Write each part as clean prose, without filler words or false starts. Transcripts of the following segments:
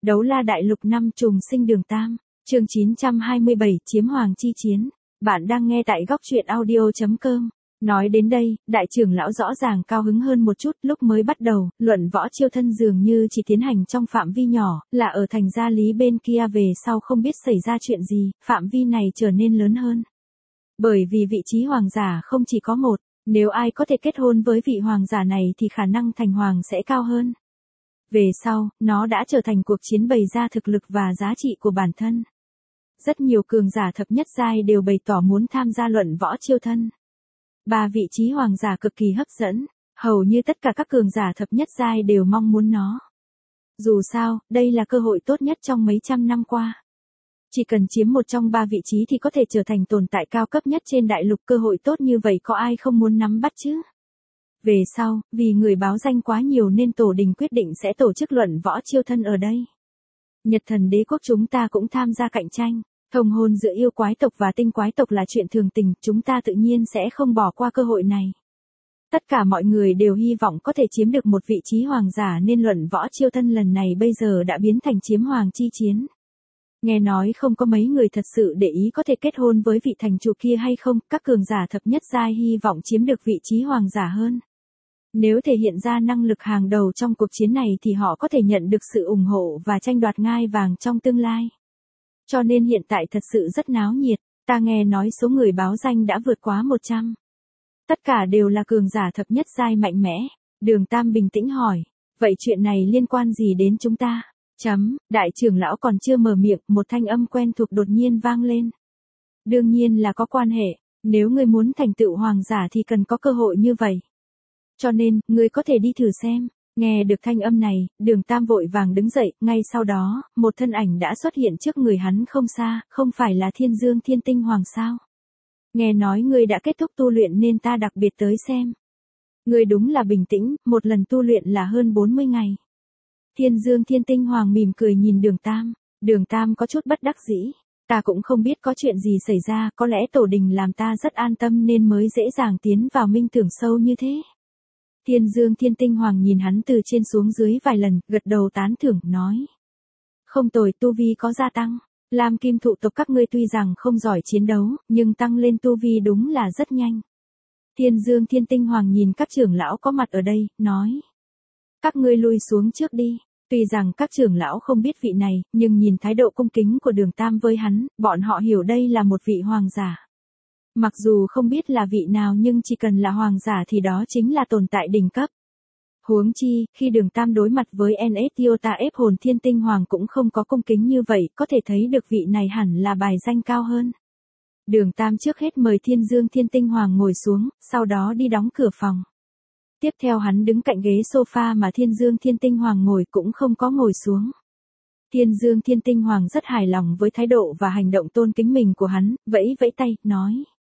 Đấu la đại lục 5 trùng sinh đường Tam, chương 927 chiếm hoàng chi chiến. Bạn đang nghe tại góc truyện audio.com. Nói đến đây, đại trưởng lão rõ ràng cao hứng hơn một chút. Lúc mới bắt đầu, luận võ chiêu thân dường như chỉ tiến hành trong phạm vi nhỏ, là ở thành gia lý bên kia, về sau không biết xảy ra chuyện gì, phạm vi này trở nên lớn hơn. Bởi vì vị trí hoàng giả không chỉ có một, nếu ai có thể kết hôn với vị hoàng giả này thì khả năng thành hoàng sẽ cao hơn. Về sau, nó đã trở thành cuộc chiến bày ra thực lực và giá trị của bản thân. Rất nhiều cường giả thập nhất giai đều bày tỏ muốn tham gia luận võ chiêu thân. 3 vị trí hoàng giả cực kỳ hấp dẫn, hầu như tất cả các cường giả thập nhất giai đều mong muốn nó. Dù sao, đây là cơ hội tốt nhất trong mấy trăm năm qua. Chỉ cần chiếm một trong 3 vị trí thì có thể trở thành tồn tại cao cấp nhất trên đại lục, cơ hội tốt như vậy có ai không muốn nắm bắt chứ? Về sau, vì người báo danh quá nhiều nên tổ đình quyết định sẽ tổ chức luận võ chiêu thân ở đây. Nhật Thần Đế quốc chúng ta cũng tham gia cạnh tranh, thông hôn giữa yêu quái tộc và tinh quái tộc là chuyện thường tình, chúng ta tự nhiên sẽ không bỏ qua cơ hội này. Tất cả mọi người đều hy vọng có thể chiếm được một vị trí hoàng giả nên luận võ chiêu thân lần này bây giờ đã biến thành chiếm hoàng chi chiến. Nghe nói không có mấy người thật sự để ý có thể kết hôn với vị thành chủ kia hay không, các cường giả thập nhất giai hy vọng chiếm được vị trí hoàng giả hơn. Nếu thể hiện ra năng lực hàng đầu trong cuộc chiến này thì họ có thể nhận được sự ủng hộ và tranh đoạt ngai vàng trong tương lai. Cho nên hiện tại thật sự rất náo nhiệt, ta nghe nói số người báo danh đã vượt quá 100. Tất cả đều là cường giả thập nhất giai mạnh mẽ. Đường Tam bình tĩnh hỏi, vậy chuyện này liên quan gì đến chúng ta? Đại trưởng lão còn chưa mở miệng, một thanh âm quen thuộc đột nhiên vang lên. Đương nhiên là có quan hệ, nếu ngươi muốn thành tựu hoàng giả thì cần có cơ hội như vậy. Cho nên, ngươi có thể đi thử xem. Nghe được thanh âm này, Đường Tam vội vàng đứng dậy, ngay sau đó, một thân ảnh đã xuất hiện trước người hắn không xa, không phải là Thiên Dương Thiên Tinh Hoàng sao? Nghe nói ngươi đã kết thúc tu luyện nên ta đặc biệt tới xem. Ngươi đúng là bình tĩnh, một lần tu luyện là hơn 40 ngày. Thiên Dương Thiên Tinh Hoàng mỉm cười nhìn Đường Tam. Đường Tam có chút bất đắc dĩ. Ta cũng không biết có chuyện gì xảy ra, có lẽ tổ đình làm ta rất an tâm nên mới dễ dàng tiến vào minh tưởng sâu như thế. Thiên Dương Thiên Tinh Hoàng nhìn hắn từ trên xuống dưới vài lần, gật đầu tán thưởng, nói. Không tồi, tu vi có gia tăng. Lam Kim thụ tộc các ngươi tuy rằng không giỏi chiến đấu, nhưng tăng lên tu vi đúng là rất nhanh. Thiên Dương Thiên Tinh Hoàng nhìn các trưởng lão có mặt ở đây, nói. Các ngươi lui xuống trước đi. Tuy rằng các trưởng lão không biết vị này, nhưng nhìn thái độ cung kính của Đường Tam với hắn, bọn họ hiểu đây là một vị hoàng giả. Mặc dù không biết là vị nào nhưng chỉ cần là hoàng giả thì đó chính là tồn tại đỉnh cấp. Huống chi, khi Đường Tam đối mặt với NSTOTA ép hồn Thiên Tinh Hoàng cũng không có cung kính như vậy, có thể thấy được vị này hẳn là bài danh cao hơn. Đường Tam trước hết mời Thiên Dương Thiên Tinh Hoàng ngồi xuống, sau đó đi đóng cửa phòng. Tiếp theo hắn đứng cạnh ghế sofa mà Thiên Dương Thiên Tinh Hoàng ngồi, cũng không có ngồi xuống. Thiên Dương Thiên Tinh Hoàng rất hài lòng với thái độ và hành động tôn kính mình của hắn, vẫy vẫy tay, nói.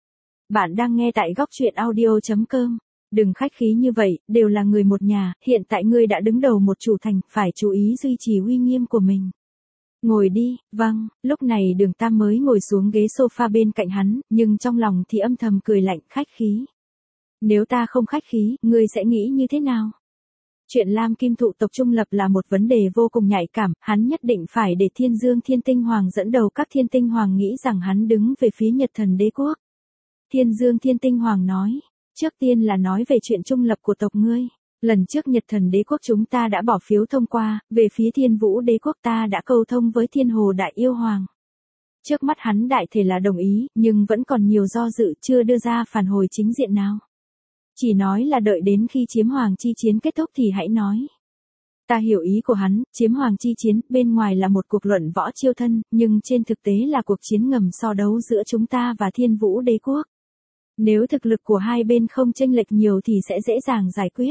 Bạn đang nghe tại góc truyện audio.com. Đừng khách khí như vậy, đều là người một nhà, hiện tại ngươi đã đứng đầu một chủ thành, phải chú ý duy trì uy nghiêm của mình. Ngồi đi. Vâng. Lúc này Đường Tam mới ngồi xuống ghế sofa bên cạnh hắn, nhưng trong lòng thì âm thầm cười lạnh, khách khí. Nếu ta không khách khí, ngươi sẽ nghĩ như thế nào? Chuyện Lam Kim thụ tộc trung lập là một vấn đề vô cùng nhạy cảm, hắn nhất định phải để Thiên Dương Thiên Tinh Hoàng dẫn đầu các Thiên Tinh Hoàng nghĩ rằng hắn đứng về phía Nhật Thần Đế quốc. Thiên Dương Thiên Tinh Hoàng nói, trước tiên là nói về chuyện trung lập của tộc ngươi. Lần trước Nhật Thần Đế quốc chúng ta đã bỏ phiếu thông qua, về phía Thiên Vũ Đế quốc ta đã câu thông với Thiên Hồ Đại Yêu Hoàng. Trước mắt hắn đại thể là đồng ý, nhưng vẫn còn nhiều do dự, chưa đưa ra phản hồi chính diện nào. Chỉ nói là đợi đến khi chiếm hoàng chi chiến kết thúc thì hãy nói. Ta hiểu ý của hắn, chiếm hoàng chi chiến, bên ngoài là một cuộc luận võ chiêu thân, nhưng trên thực tế là cuộc chiến ngầm so đấu giữa chúng ta và Thiên Vũ Đế quốc. Nếu thực lực của hai bên không chênh lệch nhiều thì sẽ dễ dàng giải quyết.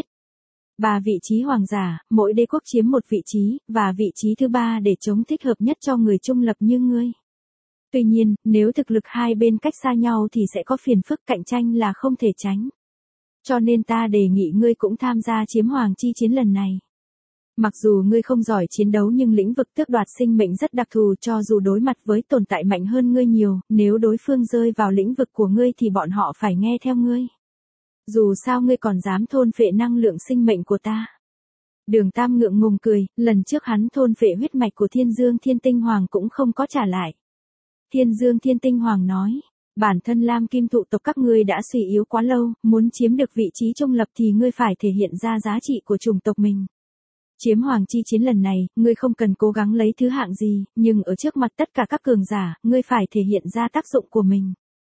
3 vị trí hoàng giả, mỗi đế quốc chiếm một vị trí, và vị trí thứ 3 để chống thích hợp nhất cho người trung lập như ngươi. Tuy nhiên, nếu thực lực hai bên cách xa nhau thì sẽ có phiền phức, cạnh tranh là không thể tránh. Cho nên ta đề nghị ngươi cũng tham gia chiếm hoàng chi chiến lần này. Mặc dù ngươi không giỏi chiến đấu nhưng lĩnh vực tước đoạt sinh mệnh rất đặc thù, cho dù đối mặt với tồn tại mạnh hơn ngươi nhiều, nếu đối phương rơi vào lĩnh vực của ngươi thì bọn họ phải nghe theo ngươi. Dù sao ngươi còn dám thôn phệ năng lượng sinh mệnh của ta. Đường Tam ngượng ngùng cười, lần trước hắn thôn phệ huyết mạch của Thiên Dương Thiên Tinh Hoàng cũng không có trả lại. Thiên Dương Thiên Tinh Hoàng nói, bản thân Lam Kim thụ tộc các ngươi đã suy yếu quá lâu, muốn chiếm được vị trí trung lập thì ngươi phải thể hiện ra giá trị của chủng tộc mình. Chiếm hoàng chi chiến lần này, ngươi không cần cố gắng lấy thứ hạng gì, nhưng ở trước mặt tất cả các cường giả, ngươi phải thể hiện ra tác dụng của mình.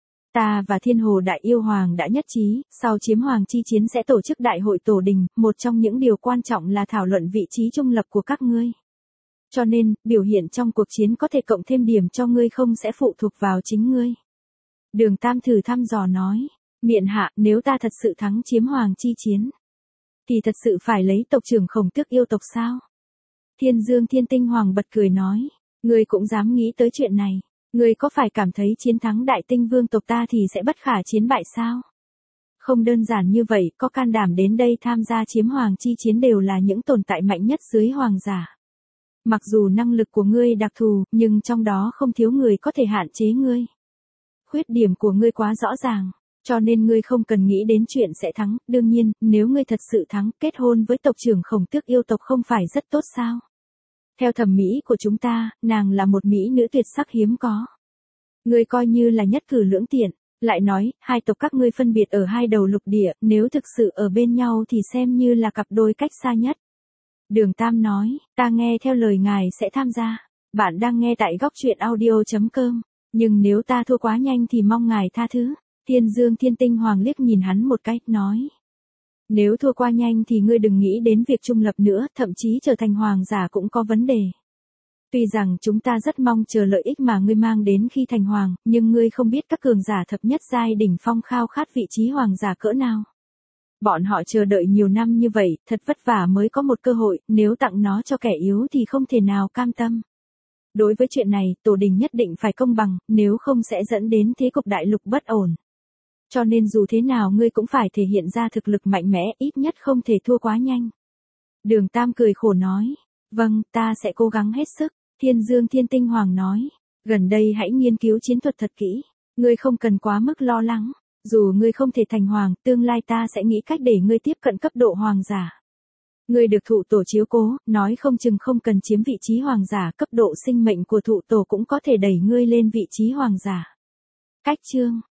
Ta và Thiên Hồ Đại Yêu Hoàng đã nhất trí, sau chiếm hoàng chi chiến sẽ tổ chức đại hội tổ đình, một trong những điều quan trọng là thảo luận vị trí trung lập của các ngươi. Cho nên, biểu hiện trong cuộc chiến có thể cộng thêm điểm cho ngươi không sẽ phụ thuộc vào chính ngươi. Đường Tam thử thăm dò nói, miện hạ, nếu ta thật sự thắng chiếm hoàng chi chiến, thì thật sự phải lấy tộc trưởng Khổng Tước yêu tộc sao? Thiên Dương Thiên Tinh Hoàng bật cười nói, ngươi cũng dám nghĩ tới chuyện này, ngươi có phải cảm thấy chiến thắng Đại Tinh Vương tộc ta thì sẽ bất khả chiến bại sao? Không đơn giản như vậy, có can đảm đến đây tham gia chiếm hoàng chi chiến đều là những tồn tại mạnh nhất dưới hoàng giả. Mặc dù năng lực của ngươi đặc thù, nhưng trong đó không thiếu người có thể hạn chế ngươi. Khuyết điểm của ngươi quá rõ ràng, cho nên ngươi không cần nghĩ đến chuyện sẽ thắng. Đương nhiên, nếu ngươi thật sự thắng, kết hôn với tộc trưởng Khổng Tước yêu tộc không phải rất tốt sao? Theo thẩm mỹ của chúng ta, nàng là một mỹ nữ tuyệt sắc hiếm có. Ngươi coi như là nhất cử lưỡng tiện. Lại nói, hai tộc các ngươi phân biệt ở hai đầu lục địa, nếu thực sự ở bên nhau thì xem như là cặp đôi cách xa nhất. Đường Tam nói, ta nghe theo lời ngài sẽ tham gia. Bạn đang nghe tại góc truyện audio.com. Nhưng nếu ta thua quá nhanh thì mong ngài tha thứ. Thiên Dương Thiên Tinh Hoàng liếc nhìn hắn một cái, nói. Nếu thua quá nhanh thì ngươi đừng nghĩ đến việc trung lập nữa, thậm chí trở thành hoàng giả cũng có vấn đề. Tuy rằng chúng ta rất mong chờ lợi ích mà ngươi mang đến khi thành hoàng, nhưng ngươi không biết các cường giả thập nhất giai đỉnh phong khao khát vị trí hoàng giả cỡ nào. Bọn họ chờ đợi nhiều năm như vậy, thật vất vả mới có một cơ hội, nếu tặng nó cho kẻ yếu thì không thể nào cam tâm. Đối với chuyện này, tổ đình nhất định phải công bằng, nếu không sẽ dẫn đến thế cục đại lục bất ổn. Cho nên dù thế nào ngươi cũng phải thể hiện ra thực lực mạnh mẽ, ít nhất không thể thua quá nhanh. Đường Tam cười khổ nói, vâng, ta sẽ cố gắng hết sức. Thiên Dương Thiên Tinh Hoàng nói, gần đây hãy nghiên cứu chiến thuật thật kỹ, ngươi không cần quá mức lo lắng, dù ngươi không thể thành hoàng, tương lai ta sẽ nghĩ cách để ngươi tiếp cận cấp độ hoàng giả. Ngươi được thụ tổ chiếu cố, nói không chừng không cần chiếm vị trí hoàng giả, cấp độ sinh mệnh của thụ tổ cũng có thể đẩy ngươi lên vị trí hoàng giả. Cách chương